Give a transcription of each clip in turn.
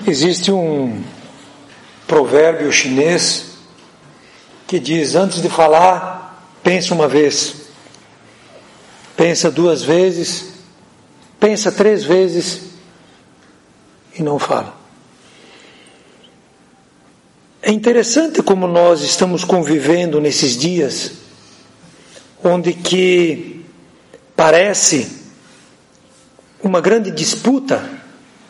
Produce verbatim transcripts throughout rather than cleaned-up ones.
Existe um provérbio chinês que diz: antes de falar, pensa uma vez, pensa duas vezes, pensa três vezes e não fala. É interessante como nós estamos convivendo nesses dias, onde que parece uma grande disputa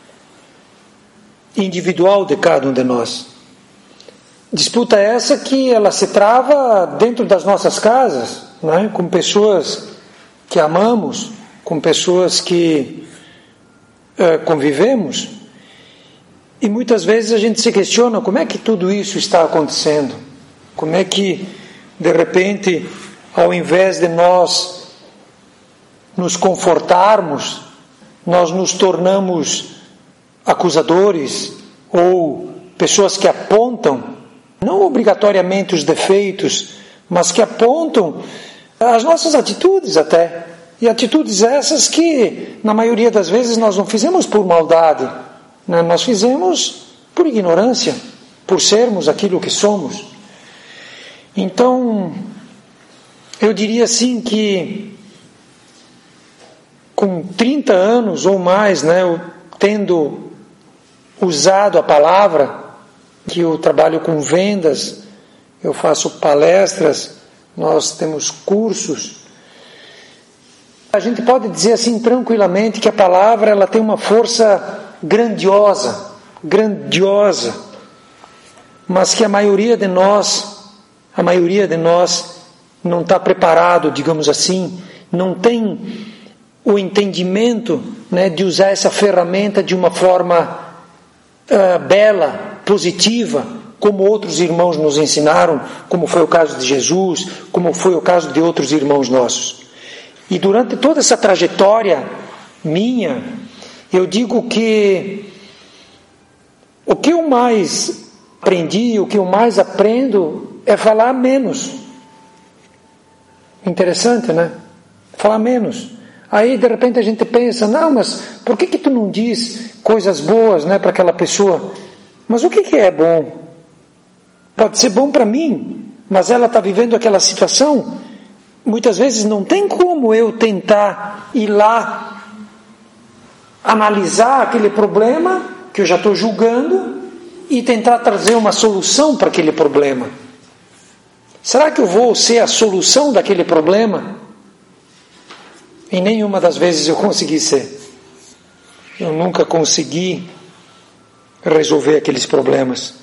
individual de cada um de nós. Disputa essa que ela se trava dentro das nossas casas, né? Com pessoas que amamos, com pessoas que é, convivemos, e muitas vezes a gente se questiona como é que tudo isso está acontecendo, como é que de repente, ao invés de nós nos confortarmos, nós nos tornamos acusadores ou pessoas que apontam, não obrigatoriamente os defeitos, mas que apontam as nossas atitudes até. E atitudes essas que, na maioria das vezes, nós não fizemos por maldade, né? Nós fizemos por ignorância, por sermos aquilo que somos. Então, eu diria assim que, com trinta anos ou mais, né, eu, tendo usado a palavra, que eu trabalho com vendas, eu faço palestras, nós temos cursos, a gente pode dizer assim tranquilamente que a palavra ela tem uma força grandiosa, grandiosa, mas que a maioria de nós, a maioria de nós não está preparado, digamos assim, não tem o entendimento, né, de usar essa ferramenta de uma forma uh, bela, positiva, como outros irmãos nos ensinaram, como foi o caso de Jesus, como foi o caso de outros irmãos nossos. E durante toda essa trajetória minha, eu digo que o que eu mais aprendi, o que eu mais aprendo é falar menos. Interessante, né? Falar menos. Aí de repente a gente pensa, não, mas por que que tu não diz coisas boas, né, para aquela pessoa? Mas o que que é bom? Pode ser bom para mim, mas ela está vivendo aquela situação. Muitas vezes não tem como eu tentar ir lá analisar aquele problema que eu já estou julgando e tentar trazer uma solução para aquele problema. Será que eu vou ser a solução daquele problema? E nenhuma das vezes eu consegui ser. Eu nunca consegui resolver aqueles problemas.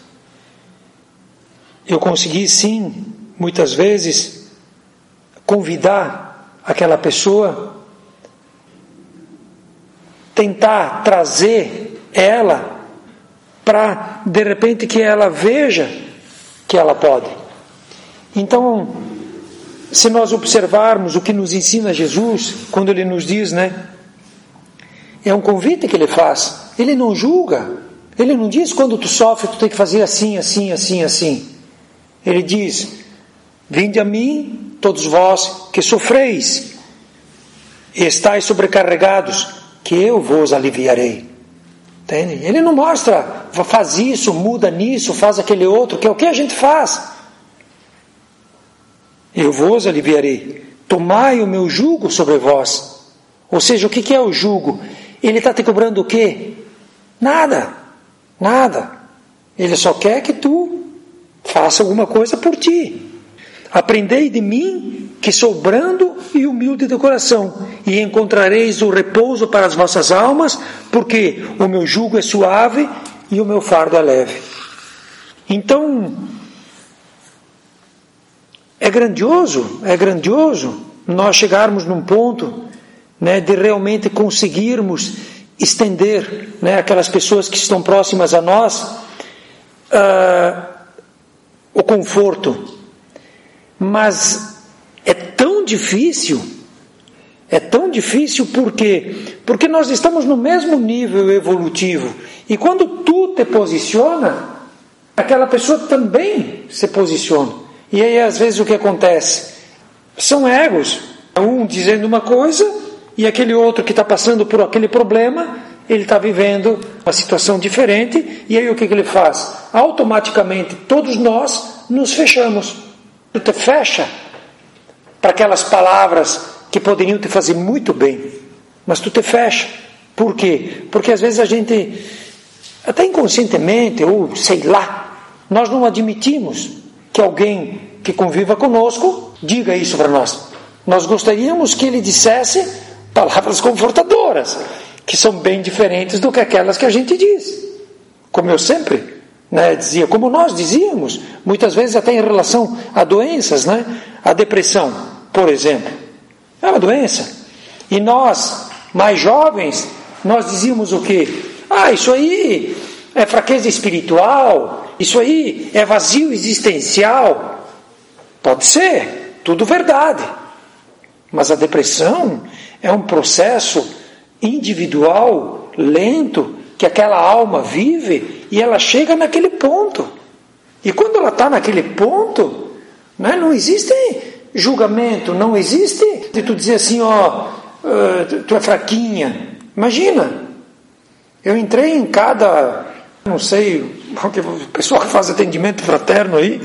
Eu consegui sim, muitas vezes, convidar aquela pessoa, tentar trazer ela para, de repente, que ela veja que ela pode. Então, se nós observarmos o que nos ensina Jesus, quando Ele nos diz, né? É um convite que Ele faz. Ele não julga. Ele não diz, quando tu sofre, tu tem que fazer assim, assim, assim, assim. Ele diz, vinde a mim, todos vós que sofreis, e estáis sobrecarregados, que eu vos aliviarei. Entende? Ele não mostra, faz isso, muda nisso, faz aquele outro, que é o que a gente faz. Eu vos aliviarei. Tomai o meu jugo sobre vós. Ou seja, o que é o jugo? Ele está te cobrando o quê? Nada. Nada. Ele só quer que tu faça alguma coisa por ti. Aprendei de mim, que sou brando e humilde de coração, e encontrareis o repouso para as vossas almas, porque o meu jugo é suave e o meu fardo é leve. Então, é grandioso, é grandioso nós chegarmos num ponto, né, de realmente conseguirmos estender, né, aquelas pessoas que estão próximas a nós, uh, o conforto. Mas é tão difícil, é tão difícil porque, porque nós estamos no mesmo nível evolutivo. E quando tu te posiciona, aquela pessoa também se posiciona. E aí, às vezes, o que acontece? São egos. Um dizendo uma coisa, e aquele outro que está passando por aquele problema, ele está vivendo uma situação diferente, e aí o que, que ele faz? Automaticamente todos nós nos fechamos. Tu te fecha para aquelas palavras que poderiam te fazer muito bem, mas tu te fecha. Por quê? Porque às vezes a gente, até inconscientemente, ou sei lá, nós não admitimos que alguém que conviva conosco diga isso para nós. Nós gostaríamos que ele dissesse palavras confortadoras, que são bem diferentes do que aquelas que a gente diz. Como eu sempre, né, dizia, como nós dizíamos, muitas vezes até em relação a doenças, né? A depressão, por exemplo, é uma doença. E nós, mais jovens, nós dizíamos o quê? Ah, isso aí é fraqueza espiritual, isso aí é vazio existencial. Pode ser, tudo verdade. Mas a depressão é um processo individual, lento, que aquela alma vive e ela chega naquele ponto. E quando ela está naquele ponto, né, não existe julgamento, não existe de tu dizer assim, ó, uh, tu é fraquinha. Imagina, eu entrei em cada, não sei, o pessoal que faz atendimento fraterno aí,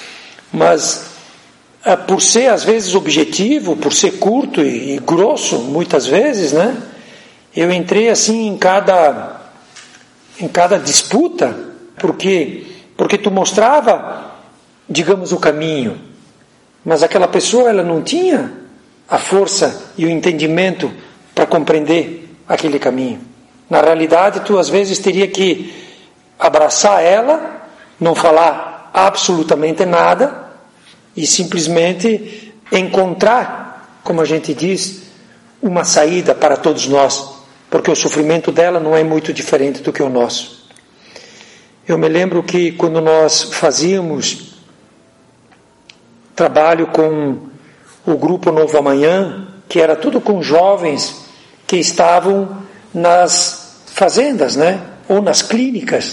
mas uh, por ser às vezes objetivo, por ser curto e, e grosso, muitas vezes, né, eu entrei assim em cada, em cada disputa, porque, porque tu mostrava, digamos, o caminho, mas aquela pessoa ela não tinha a força e o entendimento para compreender aquele caminho. Na realidade, tu às vezes teria que abraçar ela, não falar absolutamente nada e simplesmente encontrar, como a gente diz, uma saída para todos nós, porque o sofrimento dela não é muito diferente do que o nosso. Eu me lembro que quando nós fazíamos trabalho com o grupo Novo Amanhã, que era tudo com jovens que estavam nas fazendas, né? Ou nas clínicas.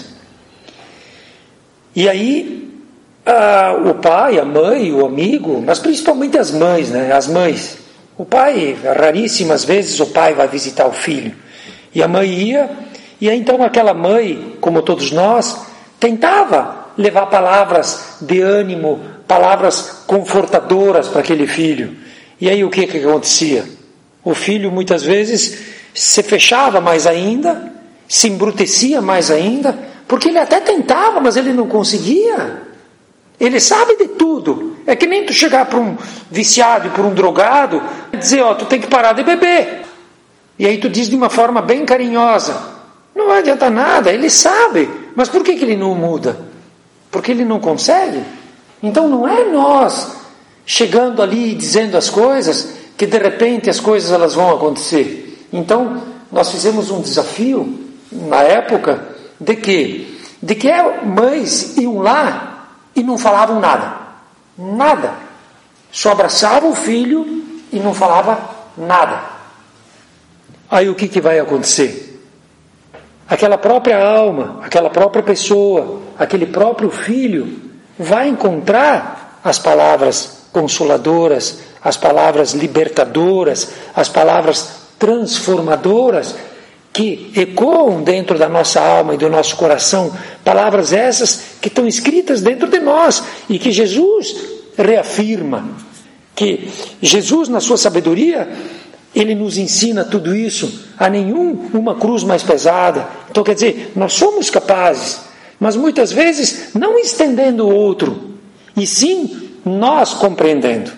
E aí ah, o pai, a mãe, o amigo, mas principalmente as mães, né? As mães. O pai, raríssimas vezes o pai vai visitar o filho. E a mãe ia, e aí então aquela mãe, como todos nós, tentava levar palavras de ânimo, palavras confortadoras para aquele filho. E aí o que, que acontecia? O filho muitas vezes se fechava mais ainda, se embrutecia mais ainda, porque ele até tentava, mas ele não conseguia. Ele sabe de tudo. É que nem tu chegar para um viciado e para um drogado e dizer, ó, tu tem que parar de beber. E aí tu diz de uma forma bem carinhosa, não vai adiantar nada, ele sabe. Mas por que, que ele não muda? Porque ele não consegue. Então não é nós chegando ali e dizendo as coisas que de repente as coisas elas vão acontecer. Então nós fizemos um desafio na época de que de que mães iam lá e não falavam nada, nada, só abraçavam o filho e não falava nada. Aí o que, que vai acontecer? Aquela própria alma, aquela própria pessoa, aquele próprio filho vai encontrar as palavras consoladoras, as palavras libertadoras, as palavras transformadoras que ecoam dentro da nossa alma e do nosso coração, palavras essas que estão escritas dentro de nós e que Jesus reafirma, que Jesus na sua sabedoria, ele nos ensina tudo isso, a nenhum uma cruz mais pesada. Então quer dizer, nós somos capazes, mas muitas vezes não estendendo o outro, e sim nós compreendendo.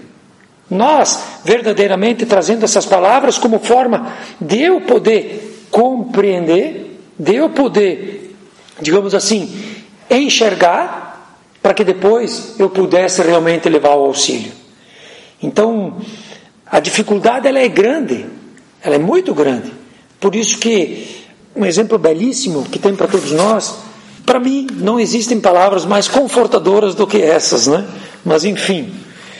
Nós verdadeiramente trazendo essas palavras como forma de eu poder compreender, de eu poder, digamos assim, enxergar, para que depois eu pudesse realmente levar o auxílio. Então, a dificuldade ela é grande, ela é muito grande. Por isso que um exemplo belíssimo que tem para todos nós, para mim não existem palavras mais confortadoras do que essas, né? Mas enfim,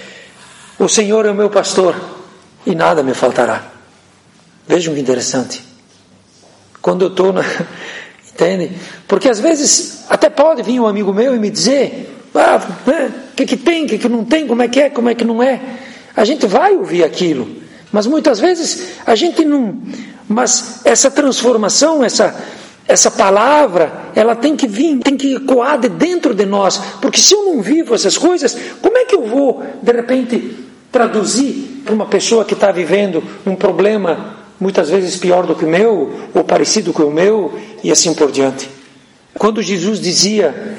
o Senhor é o meu pastor e nada me faltará. Vejam que interessante. Quando eu estou na... Entende? Porque às vezes até pode vir um amigo meu e me dizer, ah, né, o que, que tem, o que, que não tem, como é que é, como é que não é. A gente vai ouvir aquilo, mas muitas vezes a gente não... Mas essa transformação, essa, essa palavra, ela tem que vir, tem que ecoar de dentro de nós, porque se eu não vivo essas coisas, como é que eu vou, de repente, traduzir para uma pessoa que está vivendo um problema muitas vezes pior do que o meu, ou parecido com o meu, e assim por diante. Quando Jesus dizia,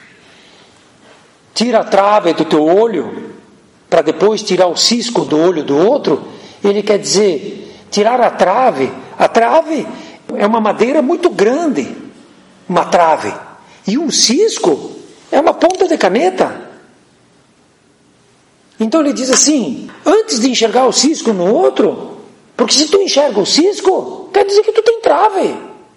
tira a trave do teu olho, para depois tirar o cisco do olho do outro, ele quer dizer, tirar a trave. A trave é uma madeira muito grande, uma trave, e um cisco é uma ponta de caneta. Então ele diz assim, antes de enxergar o cisco no outro, porque se tu enxerga o cisco, quer dizer que tu tem trave.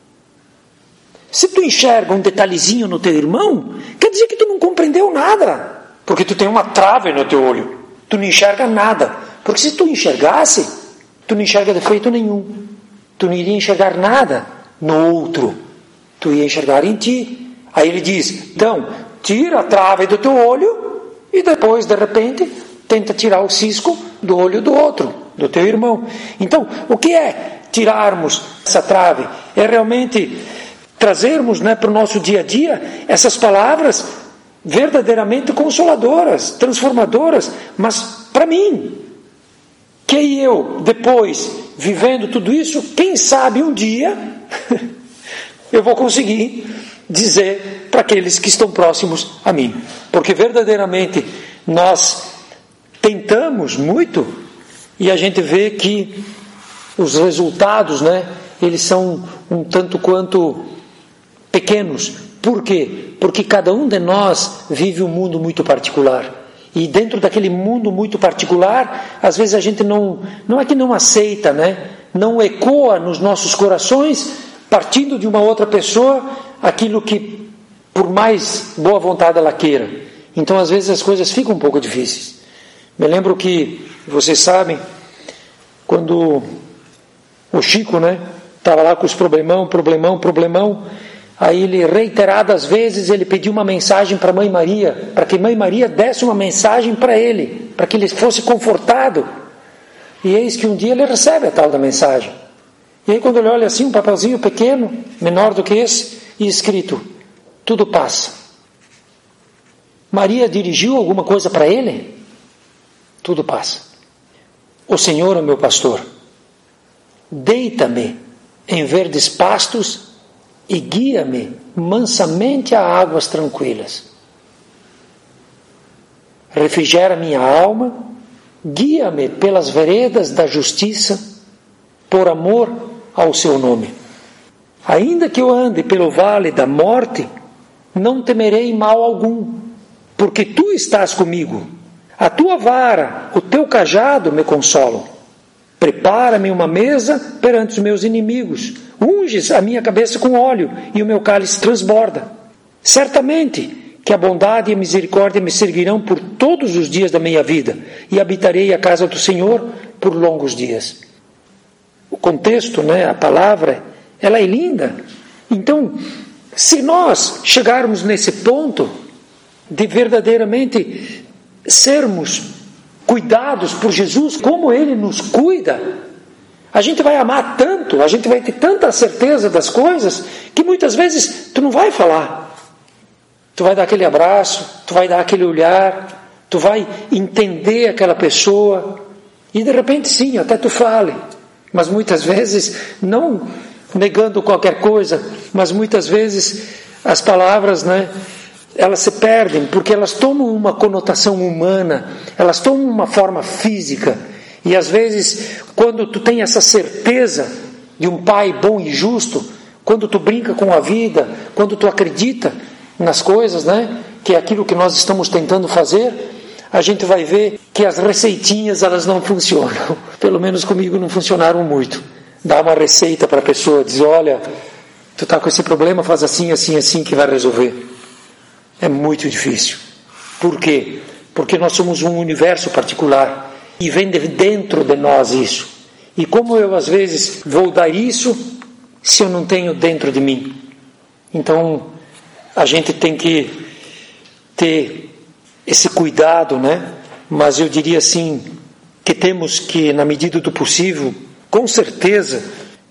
Se tu enxerga um detalhezinho no teu irmão, quer dizer que tu não compreendeu nada, porque tu tem uma trave no teu olho, tu não enxerga nada, porque se tu enxergasse, tu não enxerga defeito nenhum, tu não iria enxergar nada no outro, tu ia enxergar em ti. Aí ele diz, então, tira a trave do teu olho, e depois, de repente, tenta tirar o cisco do olho do outro, do teu irmão. Então, o que é tirarmos essa trave? É realmente trazermos, né, para o nosso dia a dia essas palavras verdadeiramente consoladoras, transformadoras, mas para mim, que eu, depois, vivendo tudo isso, quem sabe um dia eu vou conseguir dizer para aqueles que estão próximos a mim, porque verdadeiramente nós tentamos muito e a gente vê que os resultados, né, eles são um tanto quanto pequenos. Por quê? Porque cada um de nós vive um mundo muito particular. E dentro daquele mundo muito particular, às vezes a gente não, não é que não aceita, né? Não ecoa nos nossos corações, partindo de uma outra pessoa, aquilo que, por mais boa vontade ela queira. Então, às vezes as coisas ficam um pouco difíceis. Me lembro que, vocês sabem, quando o Chico, né, estava lá com os problemão, problemão, problemão, aí ele, reiteradas vezes, ele pediu uma mensagem para a Mãe Maria, para que Mãe Maria desse uma mensagem para ele, para que ele fosse confortado. E eis que um dia ele recebe a tal da mensagem. E aí quando ele olha assim, um papelzinho pequeno, menor do que esse, e escrito, tudo passa. Maria dirigiu alguma coisa para ele? Tudo passa. O Senhor é meu pastor. Deita-me em verdes pastos e guia-me mansamente a águas tranquilas. Refrigera minha alma, guia-me pelas veredas da justiça, por amor ao seu nome. Ainda que eu ande pelo vale da morte, não temerei mal algum, porque tu estás comigo. A tua vara, o teu cajado me consolam. Prepara-me uma mesa perante os meus inimigos. Unges a minha cabeça com óleo e o meu cálice transborda. Certamente que a bondade e a misericórdia me seguirão por todos os dias da minha vida e habitarei a casa do Senhor por longos dias. O contexto, né, a palavra, ela é linda. Então, se nós chegarmos nesse ponto de verdadeiramente sermos cuidados por Jesus, como Ele nos cuida, a gente vai amar tanto, a gente vai ter tanta certeza das coisas, que muitas vezes tu não vai falar. Tu vai dar aquele abraço, tu vai dar aquele olhar, tu vai entender aquela pessoa, e de repente sim, até tu fale, mas muitas vezes, não negando qualquer coisa, mas muitas vezes as palavras, né, elas se perdem, porque elas tomam uma conotação humana, elas tomam uma forma física, e às vezes, quando tu tem essa certeza de um pai bom e justo, quando tu brinca com a vida, quando tu acredita nas coisas, né, que é aquilo que nós estamos tentando fazer, a gente vai ver que as receitinhas, elas não funcionam. Pelo menos comigo não funcionaram muito. Dá uma receita para a pessoa, diz, olha, tu está com esse problema, faz assim, assim, assim que vai resolver. É muito difícil. Por quê? Porque nós somos um universo particular e vem de dentro de nós isso. E como eu às vezes vou dar isso se eu não tenho dentro de mim? Então a gente tem que ter esse cuidado, né? Mas eu diria assim, que temos que, na medida do possível, com certeza,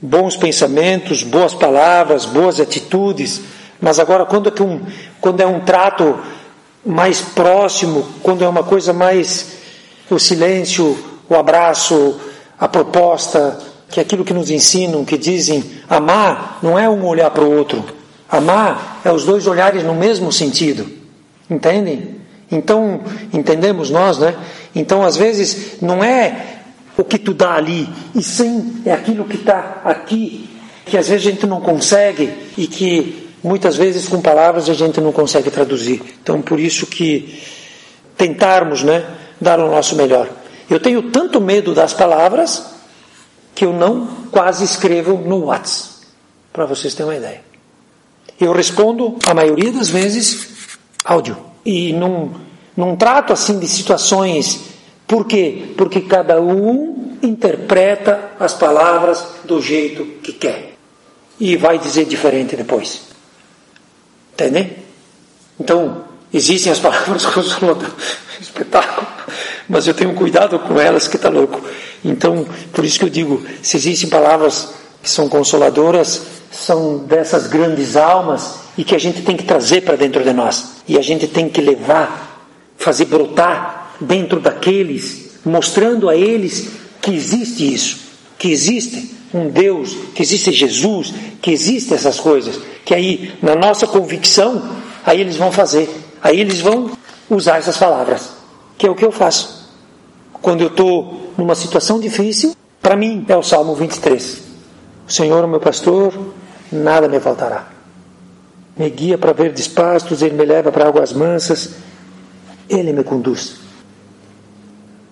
bons pensamentos, boas palavras, boas atitudes, mas agora quando é, um, quando é um trato mais próximo, quando é uma coisa mais o silêncio, o abraço, a proposta, que é aquilo que nos ensinam, que dizem, amar não é um olhar para o outro, amar é os dois olhares no mesmo sentido, entendem? Então, entendemos nós, né? Então, às vezes, não é o que tu dá ali, e sim é aquilo que está aqui, que às vezes a gente não consegue e que muitas vezes com palavras a gente não consegue traduzir. Então, por isso que tentarmos, né, dar o nosso melhor. Eu tenho tanto medo das palavras que eu não quase escrevo no WhatsApp, para vocês terem uma ideia. Eu respondo, a maioria das vezes, áudio. E não, não trato assim de situações. Por quê? Porque cada um interpreta as palavras do jeito que quer. E vai dizer diferente depois. Entendem? Então, existem as palavras consoladoras. Espetáculo. Mas eu tenho cuidado com elas que está louco. Então, por isso que eu digo, se existem palavras que são consoladoras, são dessas grandes almas e que a gente tem que trazer para dentro de nós. E a gente tem que levar, fazer brotar dentro daqueles, mostrando a eles que existe isso, que existe um Deus, que existe Jesus, que existem essas coisas, que aí, na nossa convicção, aí eles vão fazer, aí eles vão usar essas palavras, que é o que eu faço. Quando eu estou numa situação difícil, para mim é o Salmo vinte e três. O Senhor é o meu pastor, nada me faltará. Me guia para verdes pastos, Ele me leva para águas mansas, Ele me conduz